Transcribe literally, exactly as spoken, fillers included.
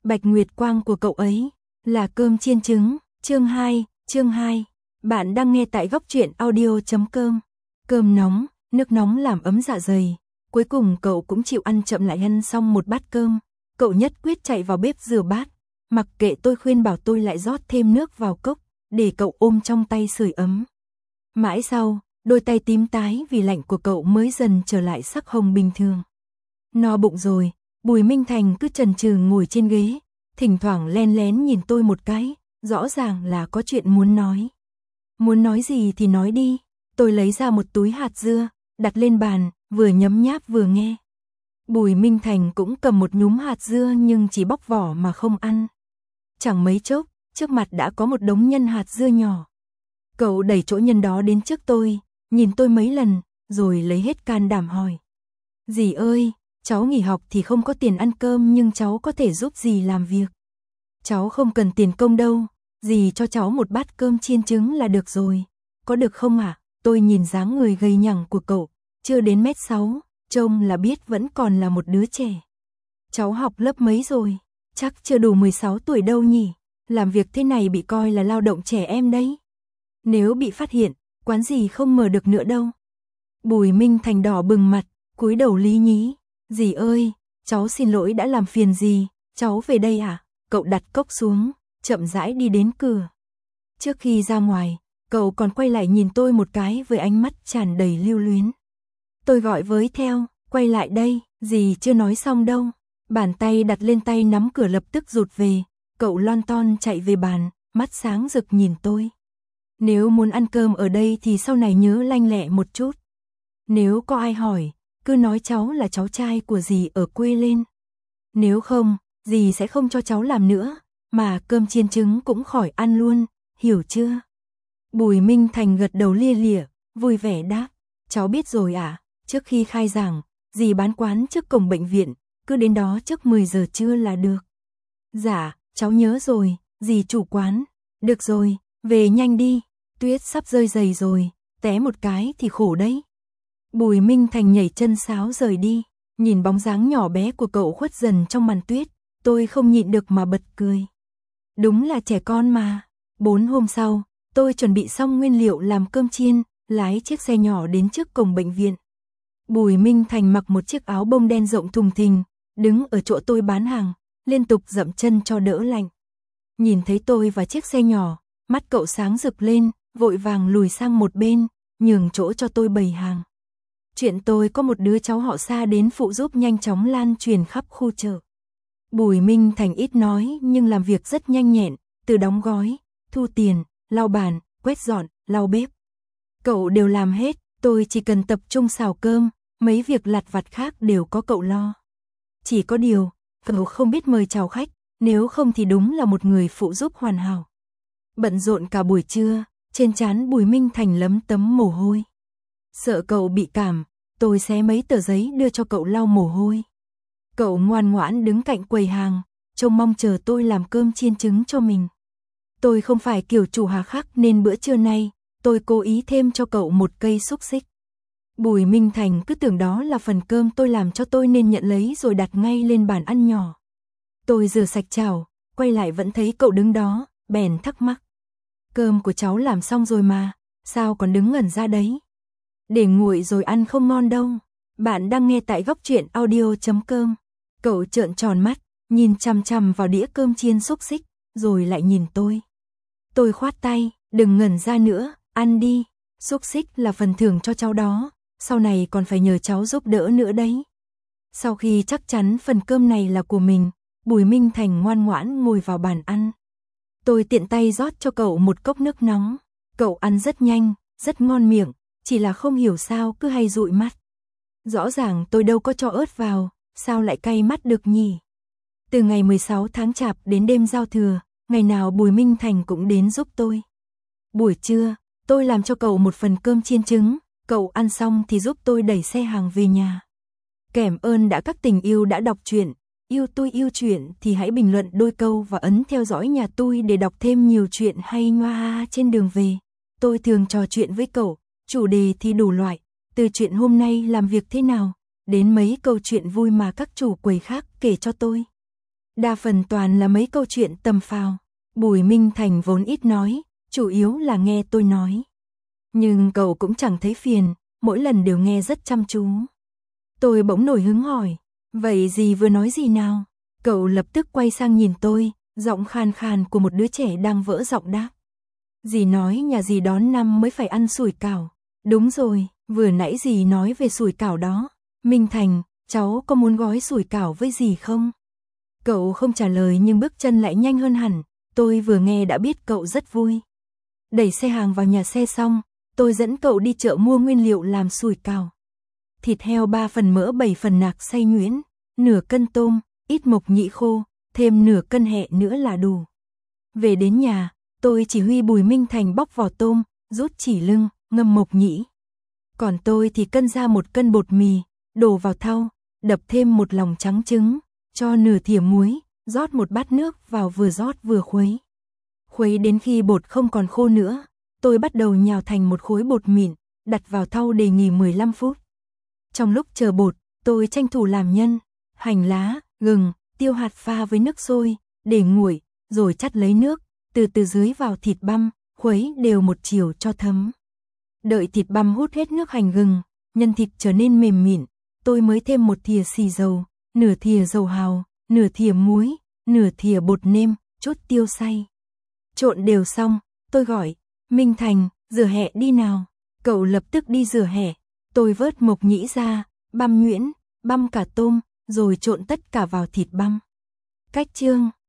Bạch Nguyệt Quang của cậu ấy, là cơm chiên trứng, chương hai, chương hai. Bạn đang nghe tại góc truyện audio chấm com. Cơm nóng, nước nóng làm ấm dạ dày. Cuối cùng cậu cũng chịu ăn chậm lại ăn xong một bát cơm. Cậu nhất quyết chạy vào bếp rửa bát. Mặc kệ tôi khuyên bảo tôi lại rót thêm nước vào cốc, để cậu ôm trong tay sưởi ấm. Mãi sau, đôi tay tím tái vì lạnh của cậu mới dần trở lại sắc hồng bình thường. No bụng rồi, Bùi Minh Thành cứ chần chừ ngồi trên ghế, thỉnh thoảng len lén nhìn tôi một cái, rõ ràng là có chuyện muốn nói. Muốn nói gì thì nói đi, tôi lấy ra một túi hạt dưa, đặt lên bàn, vừa nhấm nháp vừa nghe. Bùi Minh Thành cũng cầm một nhúm hạt dưa nhưng chỉ bóc vỏ mà không ăn. Chẳng mấy chốc, trước mặt đã có một đống nhân hạt dưa nhỏ. Cậu đẩy chỗ nhân đó đến trước tôi, nhìn tôi mấy lần, rồi lấy hết can đảm hỏi. Dì ơi, cháu nghỉ học thì không có tiền ăn cơm nhưng cháu có thể giúp dì làm việc. Cháu không cần tiền công đâu, dì cho cháu một bát cơm chiên trứng là được rồi. Có được không ạ? À? Tôi nhìn dáng người gầy nhẳng của cậu, chưa đến mét sáu, trông là biết vẫn còn là một đứa trẻ. Cháu học lớp mấy rồi? Chắc chưa đủ mười sáu tuổi đâu nhỉ? Làm việc thế này bị coi là lao động trẻ em đấy. Nếu bị phát hiện, quán gì không mở được nữa đâu. Bùi Minh Thành đỏ bừng mặt, cúi đầu lý nhí. Dì ơi, cháu xin lỗi đã làm phiền dì, cháu về đây à? Cậu đặt cốc xuống, chậm rãi đi đến cửa. Trước khi ra ngoài, cậu còn quay lại nhìn tôi một cái với ánh mắt tràn đầy lưu luyến. Tôi gọi với theo, quay lại đây, dì chưa nói xong đâu. Bàn tay đặt lên tay nắm cửa lập tức rụt về, cậu lon ton chạy về bàn, mắt sáng rực nhìn tôi. Nếu muốn ăn cơm ở đây thì sau này nhớ lanh lẹ một chút. Nếu có ai hỏi, cứ nói cháu là cháu trai của dì ở quê lên. Nếu không, dì sẽ không cho cháu làm nữa, mà cơm chiên trứng cũng khỏi ăn luôn, hiểu chưa? Bùi Minh Thành gật đầu lia lịa, vui vẻ đáp. Cháu biết rồi ạ, à, trước khi khai giảng, dì bán quán trước cổng bệnh viện, cứ đến đó trước mười giờ trưa là được. Dạ, cháu nhớ rồi, dì chủ quán. Được rồi, về nhanh đi, tuyết sắp rơi dày rồi, té một cái thì khổ đấy. Bùi Minh Thành nhảy chân sáo rời đi, nhìn bóng dáng nhỏ bé của cậu khuất dần trong màn tuyết, tôi không nhịn được mà bật cười. Đúng là trẻ con mà. Bốn hôm sau, tôi chuẩn bị xong nguyên liệu làm cơm chiên, lái chiếc xe nhỏ đến trước cổng bệnh viện. Bùi Minh Thành mặc một chiếc áo bông đen rộng thùng thình, đứng ở chỗ tôi bán hàng, liên tục dậm chân cho đỡ lạnh. Nhìn thấy tôi và chiếc xe nhỏ, mắt cậu sáng rực lên, vội vàng lùi sang một bên, nhường chỗ cho tôi bày hàng. Chuyện tôi có một đứa cháu họ Sa đến phụ giúp nhanh chóng lan truyền khắp khu chợ. Bùi Minh Thành ít nói nhưng làm việc rất nhanh nhẹn, từ đóng gói, thu tiền, lau bàn, quét dọn, lau bếp. Cậu đều làm hết, tôi chỉ cần tập trung xào cơm, mấy việc lặt vặt khác đều có cậu lo. Chỉ có điều, cậu không biết mời chào khách, nếu không thì đúng là một người phụ giúp hoàn hảo. Bận rộn cả buổi trưa, trên trán Bùi Minh Thành lấm tấm mồ hôi. Sợ cậu bị cảm, tôi xé mấy tờ giấy đưa cho cậu lau mồ hôi. Cậu ngoan ngoãn đứng cạnh quầy hàng, trông mong chờ tôi làm cơm chiên trứng cho mình. Tôi không phải kiểu chủ hà khắc nên bữa trưa nay, tôi cố ý thêm cho cậu một cây xúc xích. Bùi Minh Thành cứ tưởng đó là phần cơm tôi làm cho tôi nên nhận lấy rồi đặt ngay lên bàn ăn nhỏ. Tôi rửa sạch chảo, quay lại vẫn thấy cậu đứng đó, bèn thắc mắc. Cơm của cháu làm xong rồi mà, sao còn đứng ngẩn ra đấy? Để nguội rồi ăn không ngon đâu. Bạn đang nghe tại góc truyện audio chấm com. Cậu trợn tròn mắt, nhìn chằm chằm vào đĩa cơm chiên xúc xích, rồi lại nhìn tôi. Tôi khoát tay, đừng ngẩn ra nữa, ăn đi. Xúc xích là phần thưởng cho cháu đó, sau này còn phải nhờ cháu giúp đỡ nữa đấy. Sau khi chắc chắn phần cơm này là của mình, Bùi Minh Thành ngoan ngoãn ngồi vào bàn ăn. Tôi tiện tay rót cho cậu một cốc nước nóng. Cậu ăn rất nhanh, rất ngon miệng, chỉ là không hiểu sao cứ hay dụi mắt. Rõ ràng tôi đâu có cho ớt vào, sao lại cay mắt được nhỉ? Từ ngày mười sáu tháng Chạp đến đêm giao thừa, ngày nào Bùi Minh Thành cũng đến giúp tôi. Buổi trưa, tôi làm cho cậu một phần cơm chiên trứng, cậu ăn xong thì giúp tôi đẩy xe hàng về nhà. Cảm ơn đã các tình yêu đã đọc truyện. Yêu tôi yêu truyện thì hãy bình luận đôi câu và ấn theo dõi nhà tôi để đọc thêm nhiều chuyện hay ngoa trên đường về. Tôi thường trò chuyện với cậu, chủ đề thì đủ loại, từ chuyện hôm nay làm việc thế nào, đến mấy câu chuyện vui mà các chủ quầy khác kể cho tôi. đa phần toàn là mấy câu chuyện tầm phào. Bùi Minh Thành vốn ít nói, chủ yếu là nghe tôi nói. Nhưng cậu cũng chẳng thấy phiền, mỗi lần đều nghe rất chăm chú. Tôi bỗng nổi hứng hỏi, vậy dì vừa nói gì nào? Cậu lập tức quay sang nhìn tôi, giọng khan khan của một đứa trẻ đang vỡ giọng đáp. Dì nói nhà dì đón năm mới phải ăn sủi cảo. Đúng rồi, vừa nãy dì nói về sủi cảo đó. Minh Thành, cháu có muốn gói sủi cảo với dì không? Cậu không trả lời nhưng bước chân lại nhanh hơn hẳn. Tôi vừa nghe đã biết cậu rất vui. Đẩy xe hàng vào nhà xe xong, tôi dẫn cậu đi chợ mua nguyên liệu làm sủi cảo. Thịt heo ba phần mỡ bảy phần nạc xay nhuyễn, nửa cân tôm, ít mộc nhĩ khô, thêm nửa cân hẹ nữa là đủ. Về đến nhà, tôi chỉ huy Bùi Minh Thành bóc vỏ tôm, rút chỉ lưng, ngâm mộc nhĩ. Còn tôi thì cân ra một cân bột mì, đổ vào thau, đập thêm một lòng trắng trứng, cho nửa thìa muối, rót một bát nước vào vừa rót vừa khuấy. Khuấy đến khi bột không còn khô nữa, tôi bắt đầu nhào thành một khối bột mịn, đặt vào thau để nghỉ mười lăm phút. Trong lúc chờ bột, tôi tranh thủ làm nhân, hành lá, gừng, tiêu hạt pha với nước sôi, để nguội, rồi chắt lấy nước, từ từ dưới vào thịt băm, khuấy đều một chiều cho thấm. Đợi thịt băm hút hết nước hành gừng, nhân thịt trở nên mềm mịn, tôi mới thêm một thìa xì dầu, nửa thìa dầu hào, nửa thìa muối, nửa thìa bột nêm, chút tiêu xay. Trộn đều xong, tôi gọi, Minh Thành, rửa hẹ đi nào. Cậu lập tức đi rửa hẹ, tôi vớt mộc nhĩ ra, băm nhuyễn, băm cả tôm, rồi trộn tất cả vào thịt băm. Cách chương